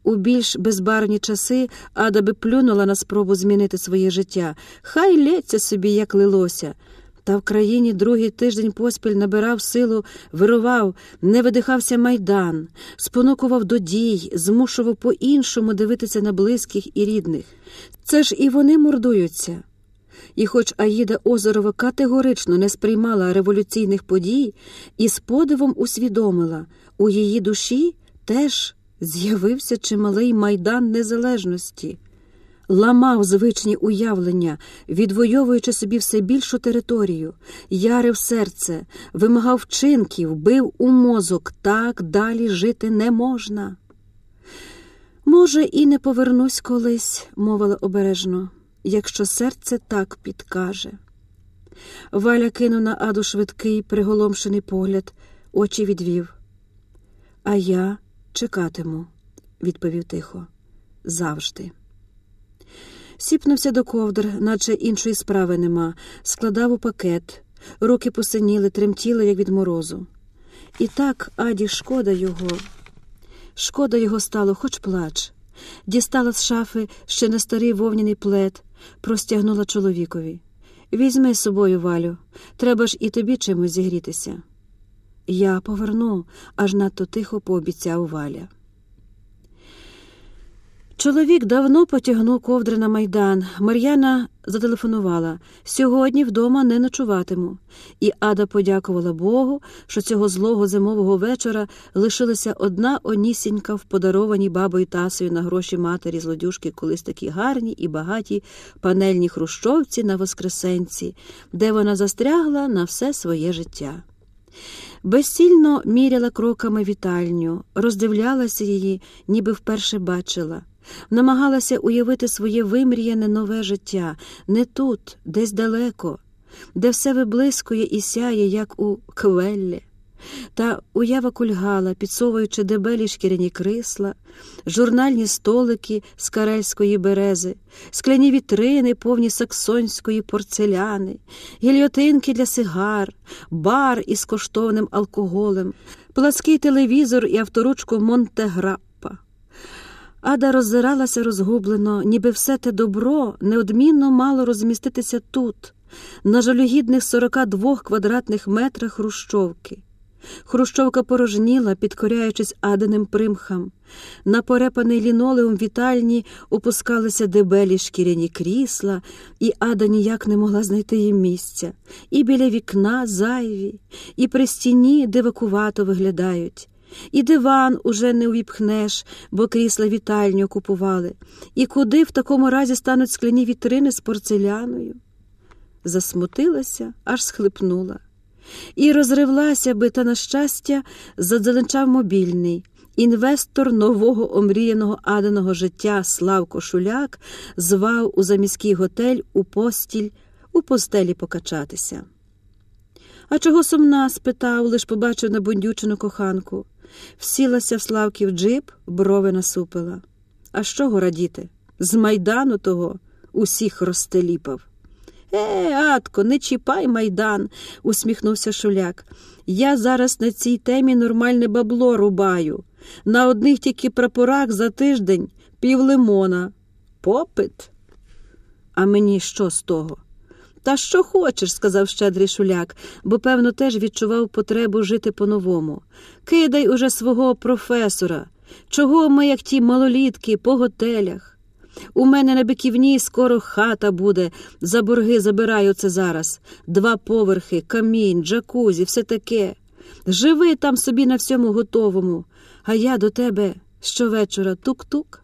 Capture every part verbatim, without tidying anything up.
У більш безбарвні часи Ада би плюнула на спробу змінити своє життя. Хай лється собі, як лилося. Та в країні другий тиждень поспіль набирав силу, вирував, не видихався Майдан, спонукував до дій, змушував по-іншому дивитися на близьких і рідних. Це ж і вони мордуються. І хоч Аїда Озерова категорично не сприймала революційних подій, і з подивом усвідомила, у її душі теж з'явився чималий Майдан Незалежності. Ламав звичні уявлення, відвоюючи собі все більшу територію, ярив серце, вимагав вчинків, бив у мозок. Так далі жити не можна. «Може, і не повернусь колись», – мовила обережно, – «якщо серце так підкаже». Валя кинув на Аду швидкий, приголомшений погляд, очі відвів. «А я чекатиму», – відповів тихо, – «завжди». Сіпнувся до ковдр, наче іншої справи нема, складав у пакет, руки посиніли, тремтіли, як від морозу. І так Аді шкода його. Шкода його стало, хоч плач. Дістала з шафи ще не старий вовняний плед, простягнула чоловікові. «Візьми з собою, Валю, треба ж і тобі чимось зігрітися». «Я поверну», – аж надто тихо пообіцяв Валя. Чоловік давно потягнув ковдри на Майдан. Мар'яна зателефонувала. Сьогодні вдома не ночуватиму. І Ада подякувала Богу, що цього злого зимового вечора лишилася одна онісінька в подарованій бабою Тасою на гроші матері злодюжки колись такі гарні і багаті панельні хрущовці на Воскресенці, де вона застрягла на все своє життя. Безцільно міряла кроками вітальню, роздивлялася її, ніби вперше бачила. Намагалася уявити своє вимріяне нове життя, не тут, десь далеко, де все виблискує і сяє, як у Квеллі. Та уява кульгала, підсовуючи дебелі шкіряні крісла, журнальні столики з карельської берези, скляні вітрини, повні саксонської порцеляни, гільйотинки для сигар, бар із коштовним алкоголем, плаский телевізор і авторучку Монтеграппа. Ада роззиралася розгублено, ніби все те добро неодмінно мало розміститися тут, на жалюгідних сорока двох квадратних метрах хрущовки. Хрущовка порожніла, підкоряючись Адиним примхам. На порепаний лінолеум вітальні опускалися дебелі шкіряні крісла, і Ада ніяк не могла знайти їм місця. І біля вікна зайві, і при стіні дивакувато виглядають. І диван уже не увіпхнеш, бо крісла вітальню окупували. І куди в такому разі стануть скляні вітрини з порцеляною? Засмутилася, аж схлипнула. І розривлася би, та, на щастя, задзеленчав мобільний. Інвестор нового омріяного Адиного життя Славко Шуляк звав у заміський готель у постіль, у постелі покачатися. «А чого сумна?» – спитав, лиш побачив набундючену коханку. Всілася в Славків джип, брови насупила. «А з чого радіти? З Майдану того усіх розтеліпав». «Е, Адко, не чіпай Майдан», – усміхнувся Шуляк. «Я зараз на цій темі нормальне бабло рубаю. На одних тільки прапорах за тиждень пів лимона. Попит». «А мені що з того?» «Та що хочеш», – сказав щедрий Шуляк, бо, певно, теж відчував потребу жити по-новому. «Кидай уже свого професора. Чого ми, як ті малолітки, по готелях? У мене на Биківні скоро хата буде, за борги забираю це зараз. Два поверхи, камін, джакузі, все таке. Живи там собі на всьому готовому, а я до тебе щовечора тук-тук».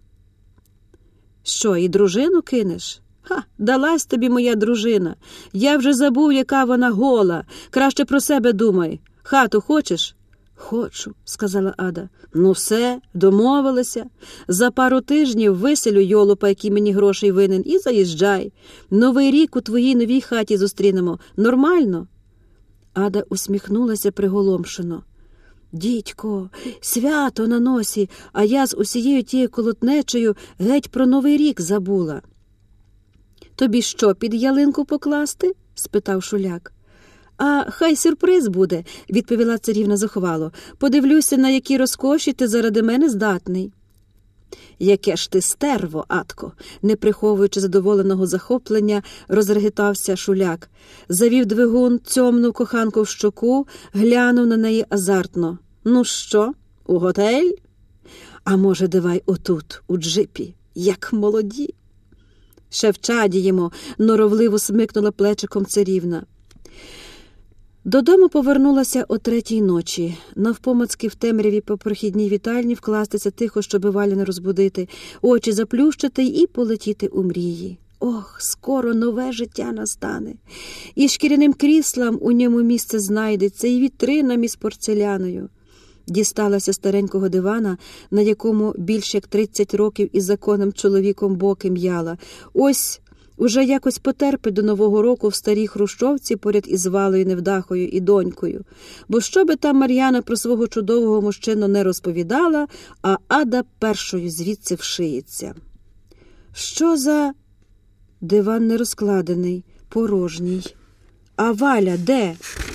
«Що, і дружину кинеш?» «Ха, далась тобі моя дружина. Я вже забув, яка вона гола. Краще про себе думай. Хату хочеш?» «Хочу», – сказала Ада. «Ну все, домовилися. За пару тижнів виселю йолопа, який мені грошей винен, і заїжджай. Новий рік у твоїй новій хаті зустрінемо. Нормально?» Ада усміхнулася приголомшено. «Дідько, свято на носі, а я з усією тією колотнечею геть про Новий рік забула». «Тобі що, під ялинку покласти?» – спитав Шуляк. «А хай сюрприз буде», – відповіла царівна зухвало. «Подивлюся, на які розкоші ти заради мене здатний». Яке ж ти стерво, Атко, не приховуючи задоволеного захоплення, розрегітався Шуляк. Завів двигун, цьомнув коханку в щоку, глянув на неї азартно. Ну що, у готель? А може, давай отут, у джипі, як молоді? Ще вчадіємо, норовливо смикнула плечиком царівна. Додому повернулася о третій ночі. Навпомацки в темряві по прохідній вітальні вкластися тихо, щоби Валю не розбудити, очі заплющити і полетіти у мрії. Ох, скоро нове життя настане. І шкіряним кріслам у ньому місце знайдеться, і вітринам із порцеляною. Дісталася старенького дивана, на якому більш як тридцять років із законним чоловіком боки м'яла. Ось уже якось потерпить до Нового року в старій хрущовці поряд із Валою невдахою і донькою. Бо що би там Мар'яна про свого чудового мужчину не розповідала, а Ада першою звідси вшиється. Що за... Диван не розкладений, порожній. А Валя де?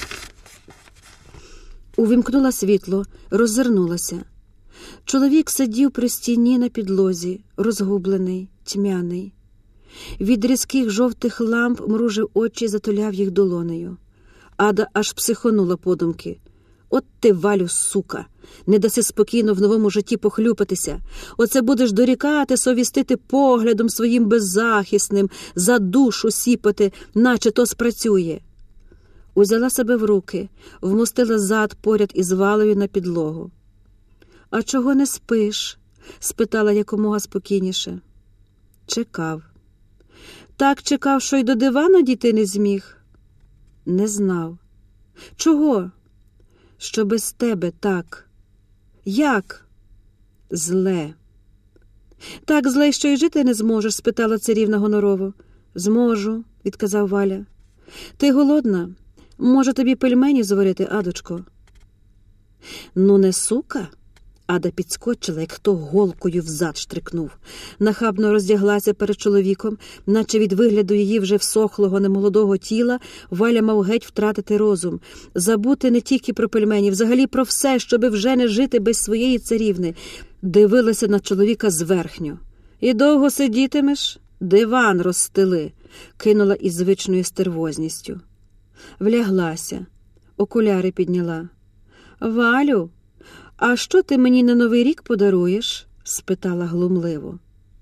Увімкнула світло, роззирнулася. Чоловік сидів при стіні на підлозі, розгублений, тьмяний. Від різких жовтих ламп мружив очі, затуляв їх долонею. Ада аж психонула подумки. От ти, Валю, сука, не даси спокійно в новому житті похлюпатися. Оце будеш дорікати, совістити поглядом своїм беззахисним, за душу сіпати, наче то спрацює. Узяла себе в руки, вмостила зад поряд із Валею на підлогу. «А чого не спиш?» – спитала якомога спокійніше. Чекав. Так чекав, що й до дивана дійти не зміг? Не знав. Чого? Що без тебе так. Як? Зле. Так зле, що й жити не зможеш? Спитала царівна гонорово. Зможу, відказав Валя. Ти голодна? Може, тобі пельменів зварити, Адочко? Ну, не сука? Ада підскочила, як хто голкою взад штрикнув. Нахабно роздяглася перед чоловіком, наче від вигляду її вже всохлого немолодого тіла Валя мав геть втратити розум. Забути не тільки про пельмені, взагалі про все, щоби вже не жити без своєї царівни. Дивилася на чоловіка зверхньо. «І довго сидітимеш? Диван розстели», – кинула із звичною стервозністю. Вляглася, окуляри підняла. «Валю, а що ти мені на Новий рік подаруєш?» – спитала глумливо.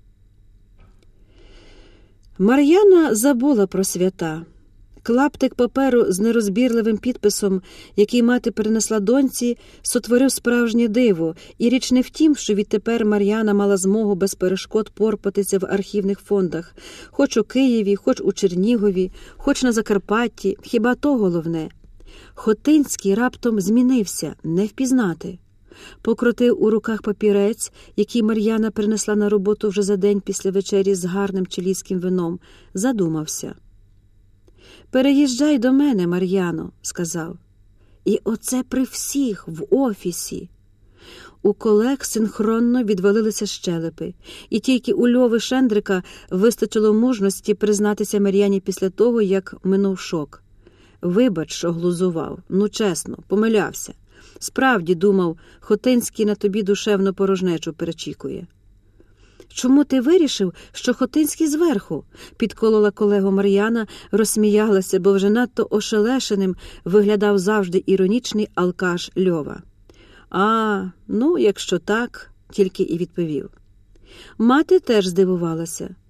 Мар'яна забула про свята. Клаптик паперу з нерозбірливим підписом, який мати перенесла доньці, сотворив справжнє диво, і річ не в тім, що відтепер Мар'яна мала змогу без перешкод порпатися в архівних фондах, хоч у Києві, хоч у Чернігові, хоч на Закарпатті, хіба то головне. Хотинський раптом змінився, не впізнати. Покрутив у руках папірець, який Мар'яна принесла на роботу вже за день після вечері з гарним чилійським вином, задумався. «Переїжджай до мене, Мар'яно», – сказав. І оце при всіх, в офісі. У колег синхронно відвалилися щелепи, і тільки у Льови Шендрика вистачило мужності признатися Мар'яні після того, як минув шок. «Вибач, що глузував. Ну, чесно, помилявся. Справді, думав, Хотинський на тобі душевну порожнечу перечікує». «Чому ти вирішив, що Хотинський зверху?» – підколола колегу Мар'яна, розсміялася, бо вже надто ошелешеним виглядав завжди іронічний алкаш Льова. «А, ну, якщо так», – тільки і відповів. Мати теж здивувалася.